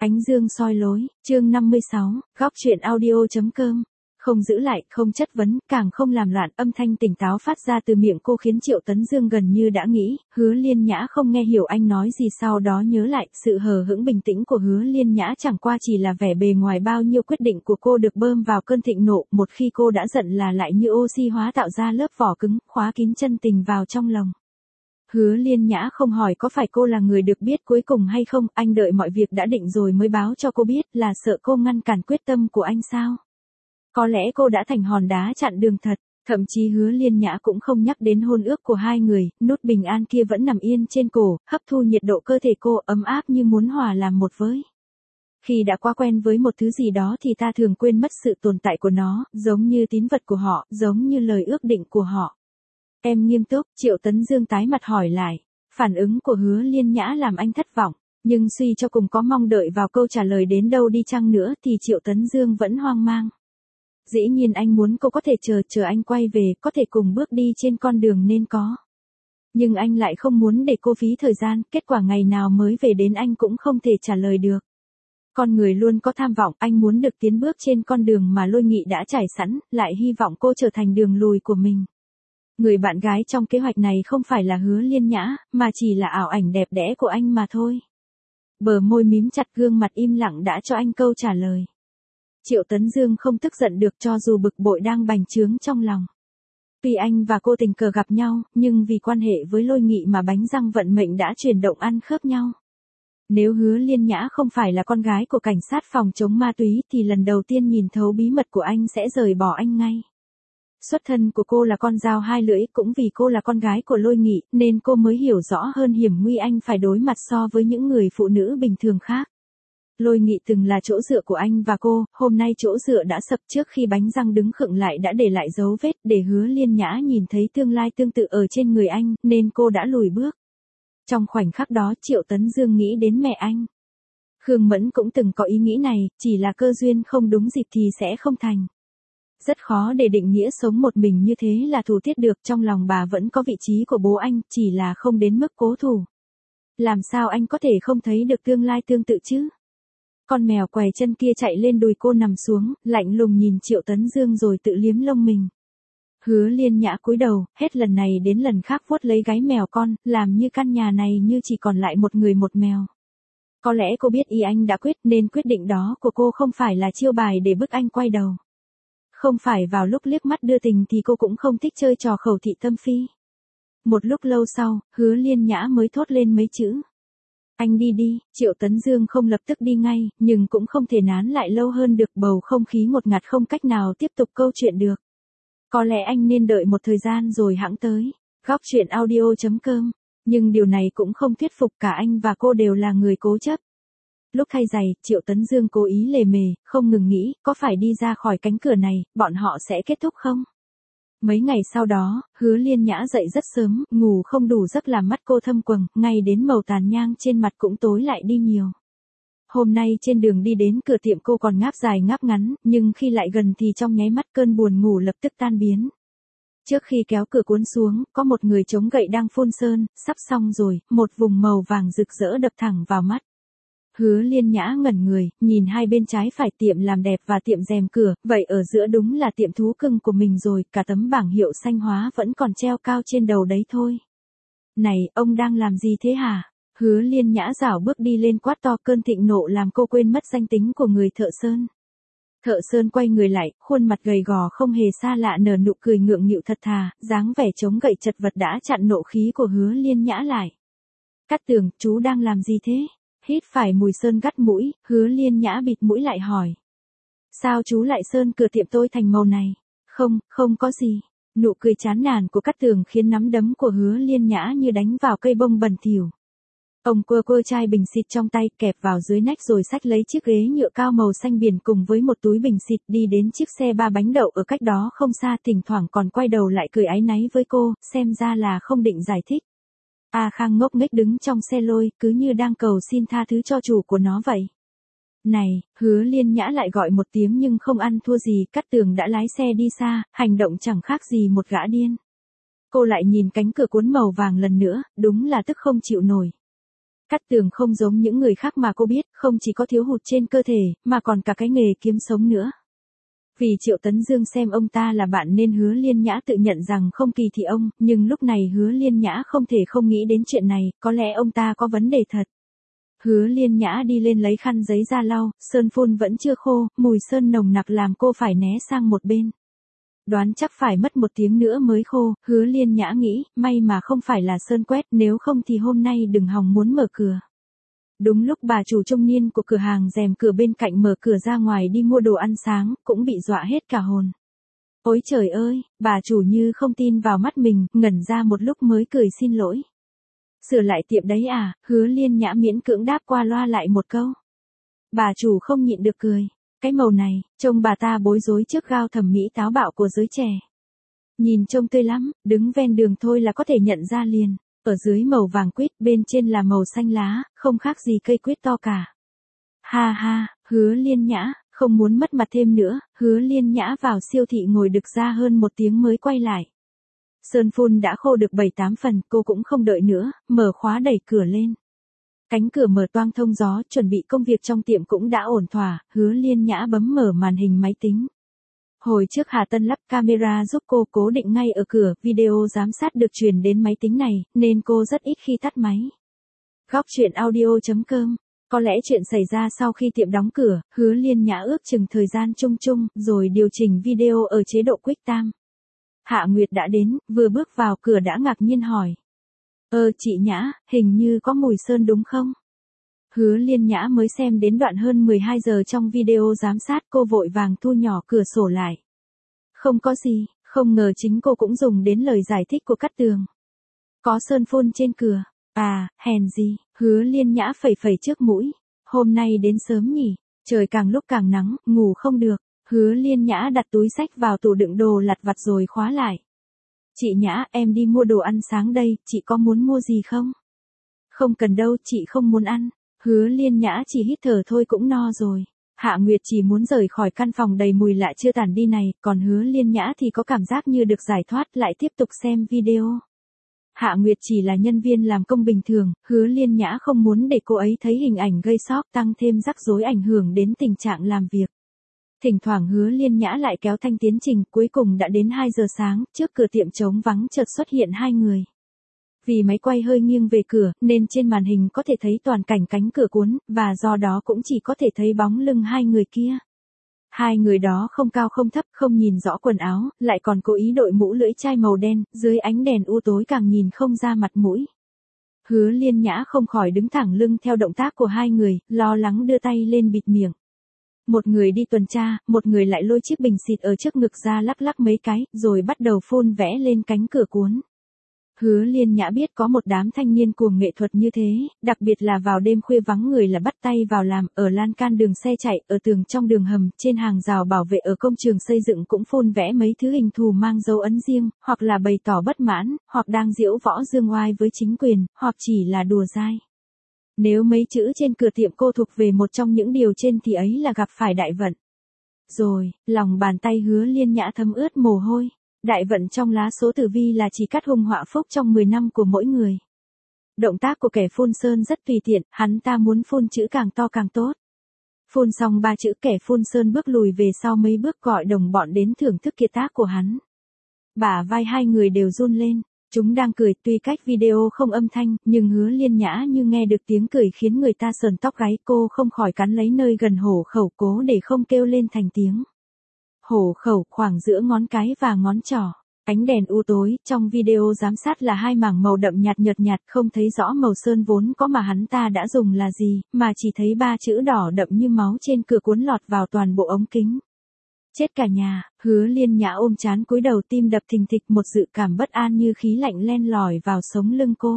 Ánh dương soi lối, chương 56, góc truyện audio.com. Không giữ lại, không chất vấn, càng không làm loạn, âm thanh tỉnh táo phát ra từ miệng cô khiến Triệu Tấn Dương gần như đã nghĩ, Hứa Liên Nhã không nghe hiểu anh nói gì, sau đó nhớ lại, sự hờ hững bình tĩnh của Hứa Liên Nhã chẳng qua chỉ là vẻ bề ngoài, bao nhiêu quyết định của cô được bơm vào cơn thịnh nộ, một khi cô đã giận là lại như oxy hóa tạo ra lớp vỏ cứng, khóa kín chân tình vào trong lòng. Hứa Liên Nhã không hỏi có phải cô là người được biết cuối cùng hay không, anh đợi mọi việc đã định rồi mới báo cho cô biết, là sợ cô ngăn cản quyết tâm của anh sao? Có lẽ cô đã thành hòn đá chặn đường thật, thậm chí Hứa Liên Nhã cũng không nhắc đến hôn ước của hai người, nút bình an kia vẫn nằm yên trên cổ, hấp thu nhiệt độ cơ thể cô, ấm áp như muốn hòa làm một với. Khi đã quá quen với một thứ gì đó thì ta thường quên mất sự tồn tại của nó, giống như tín vật của họ, giống như lời ước định của họ. Em nghiêm túc, Triệu Tấn Dương tái mặt hỏi lại. Phản ứng của Hứa Liên Nhã làm anh thất vọng, nhưng suy cho cùng có mong đợi vào câu trả lời đến đâu đi chăng nữa thì Triệu Tấn Dương vẫn hoang mang. Dĩ nhiên anh muốn cô có thể chờ anh quay về, có thể cùng bước đi trên con đường nên có. Nhưng anh lại không muốn để cô phí thời gian, kết quả ngày nào mới về đến anh cũng không thể trả lời được. Con người luôn có tham vọng, anh muốn được tiến bước trên con đường mà Lôi Nghị đã trải sẵn, lại hy vọng cô trở thành đường lùi của mình. Người bạn gái trong kế hoạch này không phải là Hứa Liên Nhã, mà chỉ là ảo ảnh đẹp đẽ của anh mà thôi. Bờ môi mím chặt, gương mặt im lặng đã cho anh câu trả lời. Triệu Tấn Dương không tức giận được cho dù bực bội đang bành trướng trong lòng. Tuy anh và cô tình cờ gặp nhau, nhưng vì quan hệ với Lôi Nghị mà bánh răng vận mệnh đã chuyển động ăn khớp nhau. Nếu Hứa Liên Nhã không phải là con gái của cảnh sát phòng chống ma túy thì lần đầu tiên nhìn thấu bí mật của anh sẽ rời bỏ anh ngay. Xuất thân của cô là con dao hai lưỡi, cũng vì cô là con gái của Lôi Nghị, nên cô mới hiểu rõ hơn hiểm nguy anh phải đối mặt so với những người phụ nữ bình thường khác. Lôi Nghị từng là chỗ dựa của anh và cô, hôm nay chỗ dựa đã sập, trước khi bánh răng đứng khựng lại đã để lại dấu vết, để Hứa Liên Nhã nhìn thấy tương lai tương tự ở trên người anh, nên cô đã lùi bước. Trong khoảnh khắc đó Triệu Tấn Dương nghĩ đến mẹ anh. Khương Mẫn cũng từng có ý nghĩ này, chỉ là cơ duyên không đúng dịp thì sẽ không thành. Rất khó để định nghĩa sống một mình như thế là thù thiết được, trong lòng bà vẫn có vị trí của bố anh, chỉ là không đến mức cố thủ. Làm sao anh có thể không thấy được tương lai tương tự chứ? Con mèo què chân kia chạy lên đùi cô nằm xuống, lạnh lùng nhìn Triệu Tấn Dương rồi tự liếm lông mình. Hứa Liên Nhã cúi đầu, hết lần này đến lần khác vuốt lấy gáy mèo con, làm như căn nhà này như chỉ còn lại một người một mèo. Có lẽ cô biết ý anh đã quyết, nên quyết định đó của cô không phải là chiêu bài để bức anh quay đầu. Không phải vào lúc liếc mắt đưa tình thì cô cũng không thích chơi trò khẩu thị tâm phi. Một lúc lâu sau, Hứa Liên Nhã mới thốt lên mấy chữ. Anh đi đi, Triệu Tấn Dương không lập tức đi ngay, nhưng cũng không thể nán lại lâu hơn được, bầu không khí ngột ngạt không cách nào tiếp tục câu chuyện được. Có lẽ anh nên đợi một thời gian rồi hẵng tới. Góc truyện audio.com. Nhưng điều này cũng không thuyết phục, cả anh và cô đều là người cố chấp. Lúc thay giày, Triệu Tấn Dương cố ý lề mề, không ngừng nghĩ, có phải đi ra khỏi cánh cửa này, bọn họ sẽ kết thúc không? Mấy ngày sau đó, Hứa Liên Nhã dậy rất sớm, ngủ không đủ giấc làm mắt cô thâm quầng, ngay đến màu tàn nhang trên mặt cũng tối lại đi nhiều. Hôm nay trên đường đi đến cửa tiệm cô còn ngáp dài ngáp ngắn, nhưng khi lại gần thì trong nháy mắt cơn buồn ngủ lập tức tan biến. Trước khi kéo cửa cuốn xuống, có một người chống gậy đang phun sơn, sắp xong rồi, một vùng màu vàng rực rỡ đập thẳng vào mắt. Hứa Liên Nhã ngẩn người, nhìn hai bên trái phải, tiệm làm đẹp và tiệm rèm cửa, vậy ở giữa đúng là tiệm thú cưng của mình rồi, cả tấm bảng hiệu xanh hóa vẫn còn treo cao trên đầu đấy thôi. Này, ông đang làm gì thế hả? Hứa Liên Nhã rảo bước đi lên quát to, cơn thịnh nộ làm cô quên mất danh tính của người thợ sơn. Thợ sơn quay người lại, khuôn mặt gầy gò không hề xa lạ, nở nụ cười ngượng nghịu thật thà, dáng vẻ chống gậy chật vật đã chặn nộ khí của Hứa Liên Nhã lại. Cát Tường, chú đang làm gì thế? Hít phải mùi sơn gắt mũi, Hứa Liên Nhã bịt mũi lại hỏi. Sao chú lại sơn cửa tiệm tôi thành màu này? Không có gì. Nụ cười chán nản của Cát Tường khiến nắm đấm của Hứa Liên Nhã như đánh vào cây bông bẩn thỉu. Ông quơ chai bình xịt trong tay, kẹp vào dưới nách rồi xách lấy chiếc ghế nhựa cao màu xanh biển cùng với một túi bình xịt đi đến chiếc xe ba bánh đậu ở cách đó không xa, thỉnh thoảng còn quay đầu lại cười áy náy với cô, xem ra là không định giải thích. A Khang ngốc nghếch đứng trong xe lôi, cứ như đang cầu xin tha thứ cho chủ của nó vậy. Này, Hứa Liên Nhã lại gọi một tiếng nhưng không ăn thua gì, Cát Tường đã lái xe đi xa, hành động chẳng khác gì một gã điên. Cô lại nhìn cánh cửa cuốn màu vàng lần nữa, đúng là tức không chịu nổi. Cát Tường không giống những người khác mà cô biết, không chỉ có thiếu hụt trên cơ thể, mà còn cả cái nghề kiếm sống nữa. Vì Triệu Tấn Dương xem ông ta là bạn nên Hứa Liên Nhã tự nhận rằng không kỳ thị ông, nhưng lúc này Hứa Liên Nhã không thể không nghĩ đến chuyện này, có lẽ ông ta có vấn đề thật. Hứa Liên Nhã đi lên lấy khăn giấy ra lau, sơn phun vẫn chưa khô, mùi sơn nồng nặc làm cô phải né sang một bên. Đoán chắc phải mất 1 tiếng nữa mới khô, Hứa Liên Nhã nghĩ, may mà không phải là sơn quét, nếu không thì hôm nay đừng hòng muốn mở cửa. Đúng lúc bà chủ trung niên của cửa hàng rèm cửa bên cạnh mở cửa ra ngoài đi mua đồ ăn sáng, cũng bị dọa hết cả hồn. Ôi trời ơi, bà chủ như không tin vào mắt mình, ngẩn ra một lúc mới cười xin lỗi. Sửa lại tiệm đấy à, Hứa Liên Nhã miễn cưỡng đáp qua loa lại một câu. Bà chủ không nhịn được cười. Cái màu này, trông bà ta bối rối trước gao thẩm mỹ táo bạo của giới trẻ. Nhìn trông tươi lắm, đứng ven đường thôi là có thể nhận ra liền. Ở dưới màu vàng quýt, bên trên là màu xanh lá, không khác gì cây quýt to cả. Ha ha, Hứa Liên Nhã, không muốn mất mặt thêm nữa, Hứa Liên Nhã vào siêu thị ngồi đực ra hơn 1 tiếng mới quay lại. Sơn phun đã khô được 7-8 phần, cô cũng không đợi nữa, mở khóa đẩy cửa lên. Cánh cửa mở toang thông gió, chuẩn bị công việc trong tiệm cũng đã ổn thỏa, Hứa Liên Nhã bấm mở màn hình máy tính. Hồi trước Hà Tân lắp camera giúp cô cố định ngay ở cửa, video giám sát được truyền đến máy tính này, nên cô rất ít khi tắt máy. Góc truyện audio.com. Có lẽ chuyện xảy ra sau khi tiệm đóng cửa, Hứa Liên Nhã ước chừng thời gian chung chung, rồi điều chỉnh video ở chế độ QuickTime. Hạ Nguyệt đã đến, vừa bước vào cửa đã ngạc nhiên hỏi. Chị Nhã, hình như có mùi sơn đúng không? Hứa Liên Nhã mới xem đến đoạn hơn 12 giờ trong video giám sát, cô vội vàng thu nhỏ cửa sổ lại. Không có gì, không ngờ chính cô cũng dùng đến lời giải thích của Cát Tường. Có sơn phun trên cửa. À, hèn gì, Hứa Liên Nhã phẩy phẩy trước mũi. Hôm nay đến sớm nhỉ, trời càng lúc càng nắng, ngủ không được. Hứa Liên Nhã đặt túi xách vào tủ đựng đồ lặt vặt rồi khóa lại. Chị Nhã, em đi mua đồ ăn sáng đây, chị có muốn mua gì không? Không cần đâu, chị không muốn ăn. Hứa Liên Nhã chỉ hít thở thôi cũng no rồi. Hạ Nguyệt chỉ muốn rời khỏi căn phòng đầy mùi lạ chưa tàn đi này, còn Hứa Liên Nhã thì có cảm giác như được giải thoát, lại tiếp tục xem video. Hạ Nguyệt chỉ là nhân viên làm công bình thường, Hứa Liên Nhã không muốn để cô ấy thấy hình ảnh gây sốc tăng thêm rắc rối ảnh hưởng đến tình trạng làm việc. Thỉnh thoảng Hứa Liên Nhã lại kéo thanh tiến trình, cuối cùng đã đến 2 giờ sáng, trước cửa tiệm trống vắng chợt xuất hiện 2 người. Vì máy quay hơi nghiêng về cửa, nên trên màn hình có thể thấy toàn cảnh cánh cửa cuốn, và do đó cũng chỉ có thể thấy bóng lưng 2 người kia. 2 người đó không cao không thấp, không nhìn rõ quần áo, lại còn cố ý đội mũ lưỡi chai màu đen, dưới ánh đèn u tối càng nhìn không ra mặt mũi. Hứa Liên Nhã không khỏi đứng thẳng lưng theo động tác của 2 người, lo lắng đưa tay lên bịt miệng. Một người đi tuần tra, một người lại lôi chiếc bình xịt ở trước ngực ra lắc lắc mấy cái, rồi bắt đầu phun vẽ lên cánh cửa cuốn. Hứa Liên Nhã biết có một đám thanh niên cuồng nghệ thuật như thế, đặc biệt là vào đêm khuya vắng người là bắt tay vào làm, ở lan can đường xe chạy, ở tường trong đường hầm, trên hàng rào bảo vệ ở công trường xây dựng cũng phun vẽ mấy thứ hình thù mang dấu ấn riêng, hoặc là bày tỏ bất mãn, hoặc đang diễu võ dương oai với chính quyền, hoặc chỉ là đùa dai. Nếu mấy chữ trên cửa tiệm cô thuộc về một trong những điều trên thì ấy là gặp phải đại vận. Rồi, lòng bàn tay Hứa Liên Nhã thấm ướt mồ hôi. Đại vận trong lá số tử vi là chỉ cắt hung họa phúc trong 10 năm của mỗi người. Động tác của kẻ phun sơn rất tùy tiện, hắn ta muốn phun chữ càng to càng tốt. Phun xong 3 chữ kẻ phun sơn bước lùi về sau mấy bước gọi đồng bọn đến thưởng thức kiệt tác của hắn. Bả vai 2 người đều run lên, chúng đang cười, tuy cách video không âm thanh, nhưng Hứa Liên Nhã như nghe được tiếng cười khiến người ta sờn tóc gáy, cô không khỏi cắn lấy nơi gần hổ khẩu cố để không kêu lên thành tiếng. Hổ khẩu khoảng giữa ngón cái và ngón trỏ. Ánh đèn u tối, trong video giám sát là 2 mảng màu đậm nhạt nhợt nhạt, không thấy rõ màu sơn vốn có mà hắn ta đã dùng là gì, mà chỉ thấy 3 chữ đỏ đậm như máu trên cửa cuốn lọt vào toàn bộ ống kính. Chết cả nhà, Hứa Liên Nhã ôm trán cúi đầu, tim đập thình thịch, một dự cảm bất an như khí lạnh len lỏi vào sống lưng cô.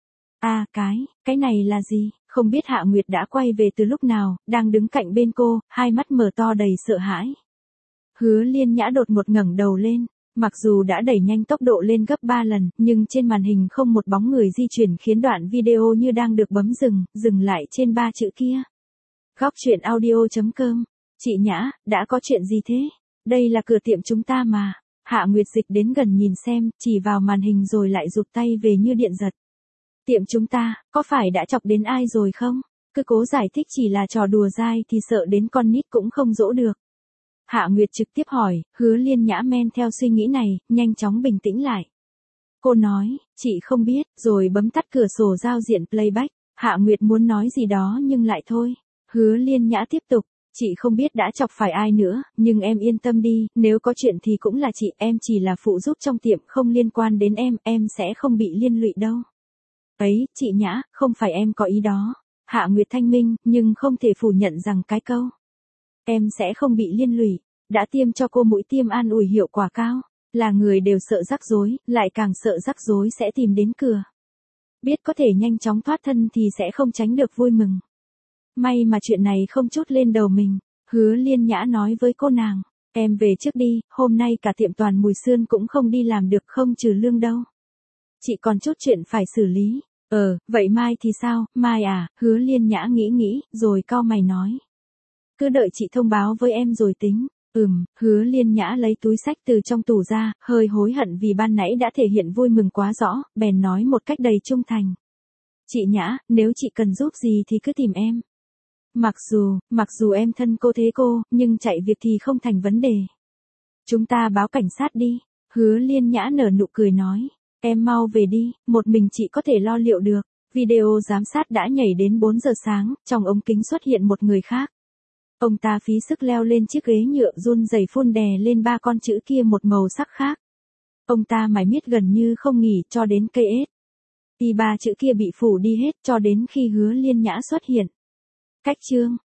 Cái này là gì? Không biết Hạ Nguyệt đã quay về từ lúc nào, đang đứng cạnh bên cô, hai mắt mở to đầy sợ hãi. Hứa Liên Nhã đột ngột ngẩng đầu lên, mặc dù đã đẩy nhanh tốc độ lên gấp 3 lần, nhưng trên màn hình không một bóng người di chuyển khiến đoạn video như đang được bấm dừng lại trên 3 chữ kia. Góc truyện audio.com. Chị Nhã, đã có chuyện gì thế? Đây là cửa tiệm chúng ta mà. Hạ Nguyệt dịch đến gần nhìn xem, chỉ vào màn hình rồi lại rụt tay về như điện giật. Tiệm chúng ta, có phải đã chọc đến ai rồi không? Cứ cố giải thích chỉ là trò đùa dai thì sợ đến con nít cũng không dỗ được. Hạ Nguyệt trực tiếp hỏi, Hứa Liên Nhã men theo suy nghĩ này, nhanh chóng bình tĩnh lại. Cô nói, chị không biết, rồi bấm tắt cửa sổ giao diện playback. Hạ Nguyệt muốn nói gì đó nhưng lại thôi. Hứa Liên Nhã tiếp tục, chị không biết đã chọc phải ai nữa, nhưng em yên tâm đi, nếu có chuyện thì cũng là chị, em chỉ là phụ giúp trong tiệm không liên quan đến em sẽ không bị liên lụy đâu. Ấy, chị Nhã, không phải em có ý đó. Hạ Nguyệt thanh minh, nhưng không thể phủ nhận rằng cái câu em sẽ không bị liên lụy, đã tiêm cho cô mũi tiêm an ủi hiệu quả cao. Là người đều sợ rắc rối, lại càng sợ rắc rối sẽ tìm đến cửa. Biết có thể nhanh chóng thoát thân thì sẽ không tránh được vui mừng. May mà chuyện này không trút lên đầu mình. Hứa Liên Nhã nói với cô nàng, em về trước đi, hôm nay cả tiệm toàn mùi sươn cũng không đi làm được không trừ lương đâu. Chị còn chút chuyện phải xử lý. Vậy mai thì sao? Mai à? Hứa Liên Nhã nghĩ, rồi cau mày nói. Cứ đợi chị thông báo với em rồi tính. Hứa Liên Nhã lấy túi xách từ trong tủ ra, hơi hối hận vì ban nãy đã thể hiện vui mừng quá rõ, bèn nói một cách đầy trung thành. Chị Nhã, nếu chị cần giúp gì thì cứ tìm em. Mặc dù em thân cô thế cô, nhưng chạy việc thì không thành vấn đề. Chúng ta báo cảnh sát đi. Hứa Liên Nhã nở nụ cười nói. Em mau về đi, một mình chị có thể lo liệu được. Video giám sát đã nhảy đến 4 giờ sáng, trong ống kính xuất hiện một người khác. Ông ta phí sức leo lên chiếc ghế nhựa run rẩy phun đè lên 3 con chữ kia một màu sắc khác. Ông ta mải miết gần như không nghỉ cho đến cây ết. Thì 3 chữ kia bị phủ đi hết cho đến khi Hứa Liên Nhã xuất hiện. Cách chương